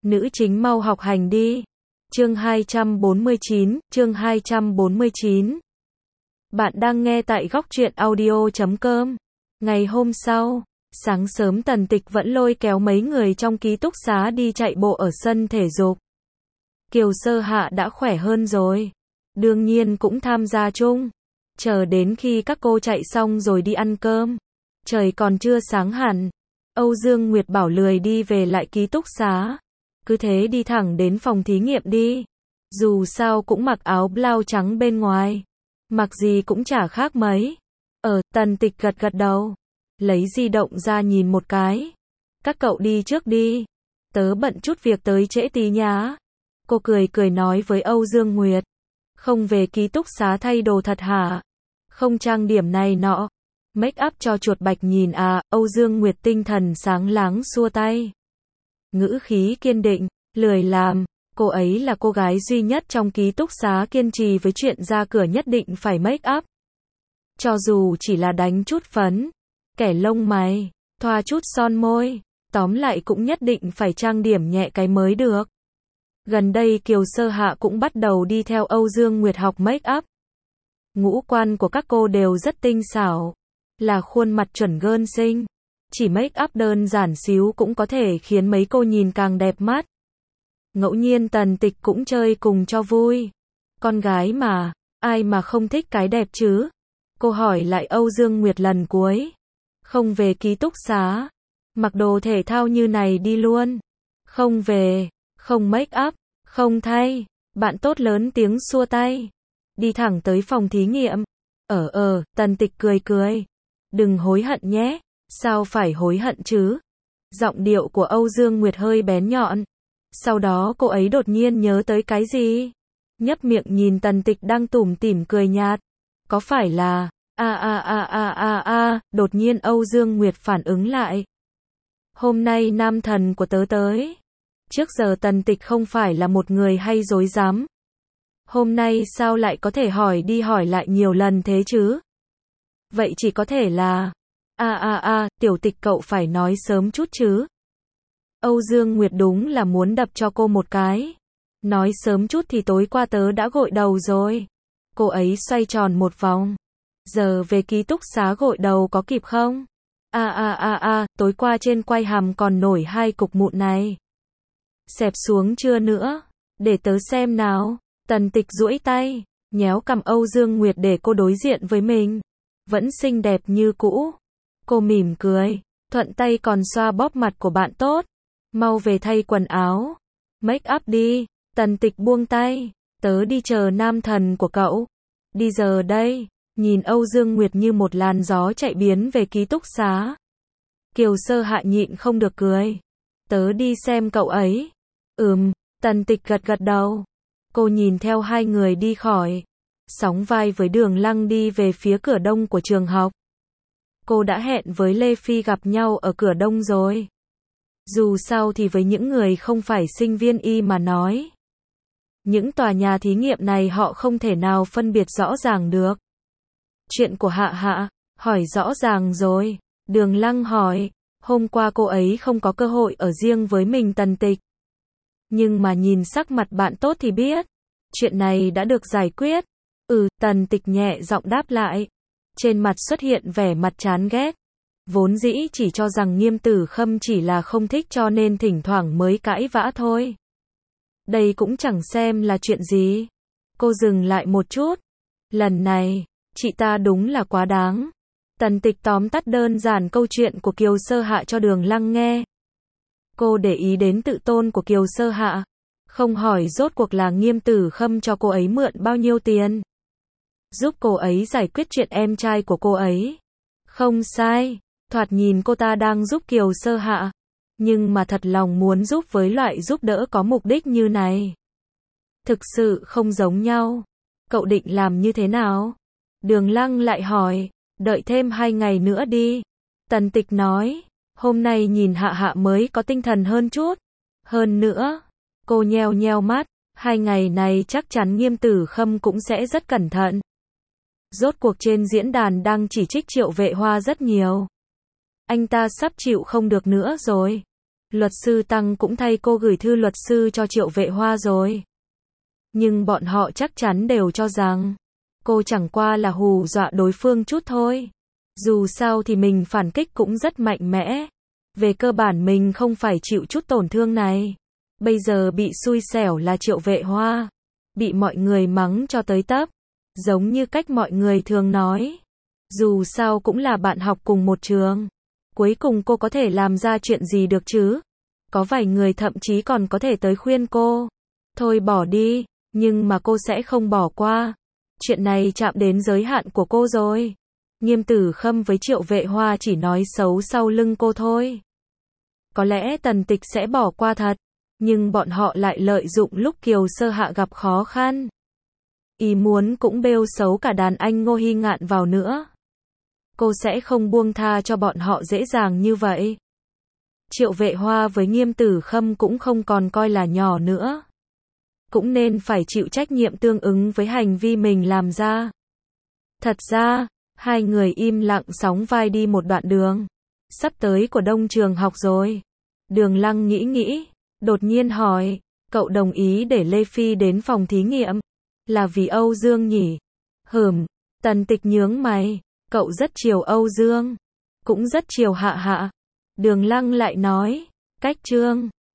Nữ chính mau học hành đi. Chương 249. Bạn đang nghe tại góc truyện audio.com. Ngày hôm sau, sáng sớm Tần Tịch vẫn lôi kéo mấy người trong ký túc xá đi chạy bộ ở sân thể dục. Kiều Sơ Hạ đã khỏe hơn rồi, đương nhiên cũng tham gia chung. Chờ đến khi các cô chạy xong rồi đi ăn cơm, trời còn chưa sáng hẳn. Âu Dương Nguyệt bảo lười đi về lại ký túc xá, cứ thế đi thẳng đến phòng thí nghiệm đi. Dù sao cũng mặc áo blau trắng bên ngoài, mặc gì cũng chả khác mấy. Tần Tịch gật gật đầu, lấy di động ra nhìn một cái. Các cậu đi trước đi, tớ bận chút việc tới trễ tí nhá. Cô cười cười nói với Âu Dương Nguyệt, không về ký túc xá thay đồ thật hả? Không trang điểm này nọ, make up cho chuột bạch nhìn à? Âu Dương Nguyệt tinh thần sáng láng xua tay, ngữ khí kiên định, lười làm. Cô ấy là cô gái duy nhất trong ký túc xá kiên trì với chuyện ra cửa nhất định phải make up. Cho dù chỉ là đánh chút phấn, kẻ lông mày, thoa chút son môi, tóm lại cũng nhất định phải trang điểm nhẹ cái mới được. Gần đây Kiều Sơ Hạ cũng bắt đầu đi theo Âu Dương Nguyệt học make up. Ngũ quan của các cô đều rất tinh xảo, là khuôn mặt chuẩn gơn xinh. Chỉ make up đơn giản xíu cũng có thể khiến mấy cô nhìn càng đẹp mắt. Ngẫu nhiên Tần Tịch cũng chơi cùng cho vui. Con gái mà, ai mà không thích cái đẹp chứ? Cô hỏi lại Âu Dương Nguyệt lần cuối. Không về ký túc xá, mặc đồ thể thao như này đi luôn. Không về, không make up, không thay. Bạn tốt lớn tiếng xua tay, đi thẳng tới phòng thí nghiệm. Tần Tịch cười cười. Đừng hối hận nhé. Sao phải hối hận chứ? Giọng điệu của Âu Dương Nguyệt hơi bén nhọn. Sau đó cô ấy đột nhiên nhớ tới cái gì, nhấp miệng nhìn Tần Tịch đang tủm tỉm cười nhạt. Có phải là, đột nhiên Âu Dương Nguyệt phản ứng lại. Hôm nay nam thần của tớ tới. Trước giờ Tần Tịch không phải là một người hay dối dám. Hôm nay sao lại có thể hỏi đi hỏi lại nhiều lần thế chứ? Vậy chỉ có thể là, Tiểu Tịch cậu phải nói sớm chút chứ. Âu Dương Nguyệt đúng là muốn đập cho cô một cái. Nói sớm chút thì tối qua tớ đã gội đầu rồi. Cô ấy xoay tròn một vòng. Giờ về ký túc xá gội đầu có kịp không? Tối qua trên quai hàm còn nổi 2 cục mụn này. Xẹp xuống chưa nữa? Để tớ xem nào. Tần Tịch duỗi tay, nhéo cằm Âu Dương Nguyệt để cô đối diện với mình. Vẫn xinh đẹp như cũ. Cô mỉm cười, thuận tay còn xoa bóp mặt của bạn tốt. Mau về thay quần áo, make up đi. Tần Tịch buông tay, tớ đi chờ nam thần của cậu. Đi giờ đây. Nhìn Âu Dương Nguyệt như một làn gió chạy biến về ký túc xá, Kiều Sơ Hạ nhịn không được cười. Tớ đi xem cậu ấy. Tần Tịch gật gật đầu. Cô nhìn theo hai người đi khỏi, sóng vai với Đường Lăng đi về phía cửa đông của trường học. Cô đã hẹn với Lê Phi gặp nhau ở cửa đông rồi. Dù sao thì với những người không phải sinh viên y mà nói, những tòa nhà thí nghiệm này họ không thể nào phân biệt rõ ràng được. Chuyện của Hạ Hạ, hỏi rõ ràng rồi. Đường Lăng hỏi, hôm qua cô ấy không có cơ hội ở riêng với mình Tần Tịch. Nhưng mà nhìn sắc mặt bạn tốt thì biết, chuyện này đã được giải quyết. Tần Tịch nhẹ giọng đáp lại. Trên mặt xuất hiện vẻ mặt chán ghét. Vốn dĩ chỉ cho rằng Nghiêm Tử Khâm chỉ là không thích cho nên thỉnh thoảng mới cãi vã thôi. Đây cũng chẳng xem là chuyện gì. Cô dừng lại một chút. Lần này, chị ta đúng là quá đáng. Tần Tịch tóm tắt đơn giản câu chuyện của Kiều Sơ Hạ cho Đường Lăng nghe. Cô để ý đến tự tôn của Kiều Sơ Hạ, không hỏi rốt cuộc là Nghiêm Tử Khâm cho cô ấy mượn bao nhiêu tiền, giúp cô ấy giải quyết chuyện em trai của cô ấy. Không sai, thoạt nhìn cô ta đang giúp Kiều Sơ Hạ, nhưng mà thật lòng muốn giúp với loại giúp đỡ có mục đích như này. Thực sự không giống nhau. Cậu định làm như thế nào? Đường Lăng lại hỏi. Đợi thêm 2 ngày nữa đi. Tần Tịch nói. Hôm nay nhìn Hạ Hạ mới có tinh thần hơn chút. Hơn nữa, cô nheo nheo mắt. 2 ngày này chắc chắn Nghiêm Tử Khâm cũng sẽ rất cẩn thận. Rốt cuộc trên diễn đàn đang chỉ trích Triệu Vệ Hoa rất nhiều. Anh ta sắp chịu không được nữa rồi. Luật sư Tăng cũng thay cô gửi thư luật sư cho Triệu Vệ Hoa rồi. Nhưng bọn họ chắc chắn đều cho rằng cô chẳng qua là hù dọa đối phương chút thôi. Dù sao thì mình phản kích cũng rất mạnh mẽ. Về cơ bản mình không phải chịu chút tổn thương này. Bây giờ bị xui xẻo là Triệu Vệ Hoa. Bị mọi người mắng cho tới tấp. Giống như cách mọi người thường nói. Dù sao cũng là bạn học cùng một trường. Cuối cùng cô có thể làm ra chuyện gì được chứ? Có vài người thậm chí còn có thể tới khuyên cô. Thôi bỏ đi, nhưng mà cô sẽ không bỏ qua. Chuyện này chạm đến giới hạn của cô rồi. Nghiêm Tử Khâm với Triệu Vệ Hoa chỉ nói xấu sau lưng cô thôi. Có lẽ Tần Tịch sẽ bỏ qua thật, nhưng bọn họ lại lợi dụng lúc Kiều Sơ Hạ gặp khó khăn. Ý muốn cũng bêu xấu cả đàn anh Ngô Hy Ngạn vào nữa. Cô sẽ không buông tha cho bọn họ dễ dàng như vậy. Triệu Vệ Hoa với Nghiêm Tử Khâm cũng không còn coi là nhỏ nữa. Cũng nên phải chịu trách nhiệm tương ứng với hành vi mình làm ra. Thật ra, hai người im lặng sóng vai đi một đoạn đường. Sắp tới của Đông Trường học rồi. Đường Lăng nghĩ, đột nhiên hỏi, cậu đồng ý để Lê Phi đến phòng thí nghiệm, là vì Âu Dương nhỉ? Tần Tịch nhướng mày, cậu rất chiều Âu Dương, cũng rất chiều Hạ Hạ. Đường Lăng lại nói, cách Trương